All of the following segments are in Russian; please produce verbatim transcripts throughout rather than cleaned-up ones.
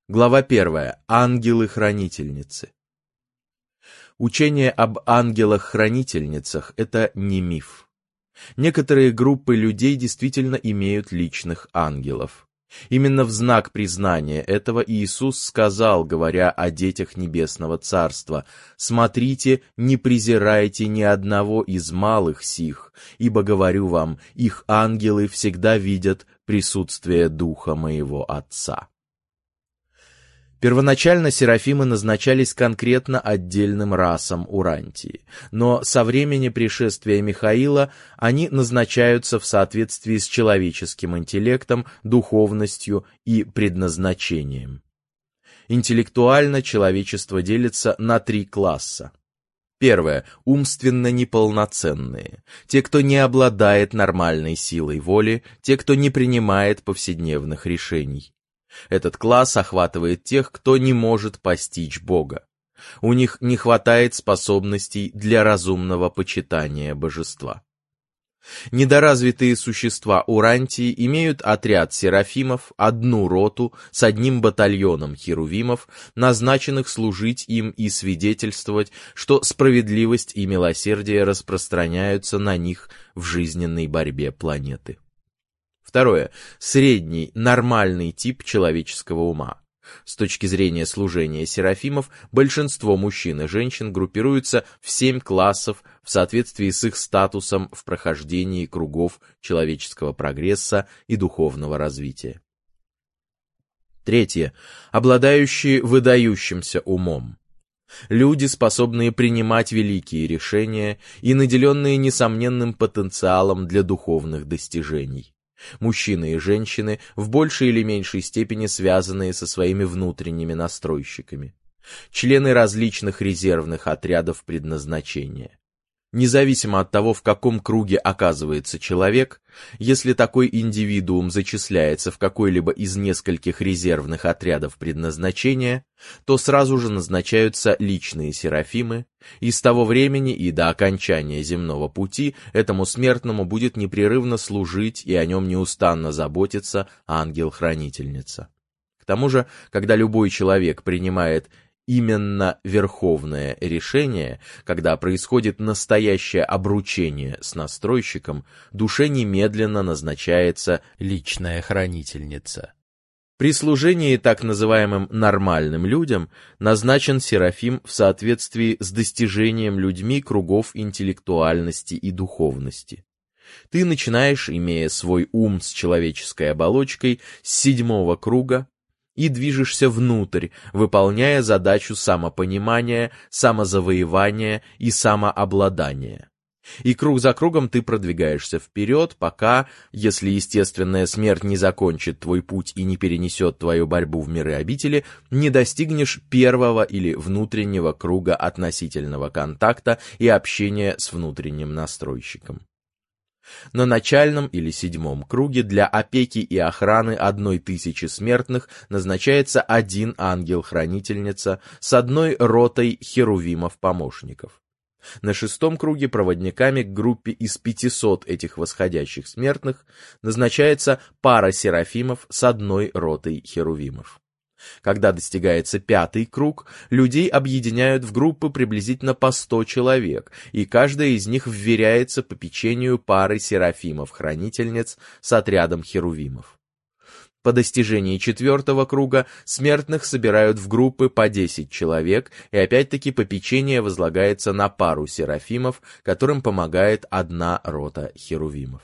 Глава первая. Ангелы-хранительницы. Учение об ангелах-хранительницах – это не миф. Некоторые группы людей действительно имеют личных ангелов. Именно в знак признания этого Иисус сказал, говоря о детях Небесного Царства: «Смотрите, не презирайте ни одного из малых сих, ибо, говорю вам, их ангелы всегда видят присутствие Духа моего Отца». Первоначально серафимы назначались конкретно отдельным расам Урантии, но со времени пришествия Михаила они назначаются в соответствии с человеческим интеллектом, духовностью и предназначением. Интеллектуально человечество делится на три класса. Первое – умственно неполноценные, те, кто не обладает нормальной силой воли, те, кто не принимает повседневных решений. Этот класс охватывает тех, кто не может постичь Бога. У них не хватает способностей для разумного почитания божества. Недоразвитые существа Урантии имеют отряд серафимов, одну роту с одним батальоном херувимов, назначенных служить им и свидетельствовать, что справедливость и милосердие распространяются на них в жизненной борьбе планеты. Второе. Средний, нормальный тип человеческого ума. С точки зрения служения серафимов, большинство мужчин и женщин группируются в семь классов в соответствии с их статусом в прохождении кругов человеческого прогресса и духовного развития. Третье. Обладающие выдающимся умом. Люди, способные принимать великие решения и наделенные несомненным потенциалом для духовных достижений. Мужчины и женщины, в большей или меньшей степени связанные со своими внутренними настройщиками. Члены различных резервных отрядов предназначения. Независимо от того, в каком круге оказывается человек, если такой индивидуум зачисляется в какой-либо из нескольких резервных отрядов предназначения, то сразу же назначаются личные серафимы, и с того времени и до окончания земного пути этому смертному будет непрерывно служить и о нем неустанно заботиться ангел-хранительница. К тому же, когда любой человек принимает именно верховное решение, когда происходит настоящее обручение с настройщиком, душе немедленно назначается личная хранительница. При служении так называемым нормальным людям назначен серафим в соответствии с достижением людьми кругов интеллектуальности и духовности. Ты начинаешь, имея свой ум с человеческой оболочкой, с седьмого круга, и движешься внутрь, выполняя задачу самопонимания, самозавоевания и самообладания. И круг за кругом ты продвигаешься вперед, пока, если естественная смерть не закончит твой путь и не перенесет твою борьбу в миры обители, не достигнешь первого или внутреннего круга относительного контакта и общения с внутренним настройщиком. На начальном или седьмом круге для опеки и охраны одной тысячи смертных назначается один ангел-хранительница с одной ротой херувимов-помощников. На шестом круге проводниками к группе из пятисот этих восходящих смертных назначается пара серафимов с одной ротой херувимов. Когда достигается пятый круг, людей объединяют в группы приблизительно по сто человек, и каждая из них вверяется попечению пары серафимов-хранительниц с отрядом херувимов. По достижении четвертого круга смертных собирают в группы по десять человек, и опять-таки попечение возлагается на пару серафимов, которым помогает одна рота херувимов.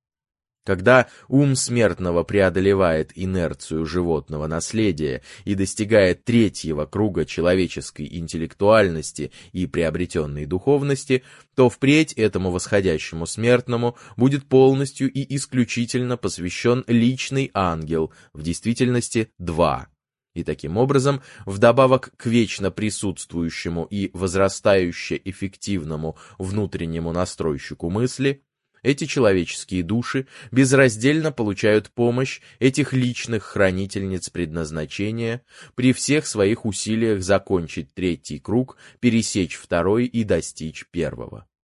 Когда ум смертного преодолевает инерцию животного наследия и достигает третьего круга человеческой интеллектуальности и приобретенной духовности, то впредь этому восходящему смертному будет полностью и исключительно посвящен личный ангел, в действительности два. И таким образом, вдобавок к вечно присутствующему и возрастающе эффективному внутреннему настройщику мысли, эти человеческие души безраздельно получают помощь этих личных хранительниц предназначения при всех своих усилиях закончить третий круг, пересечь второй и достичь первого.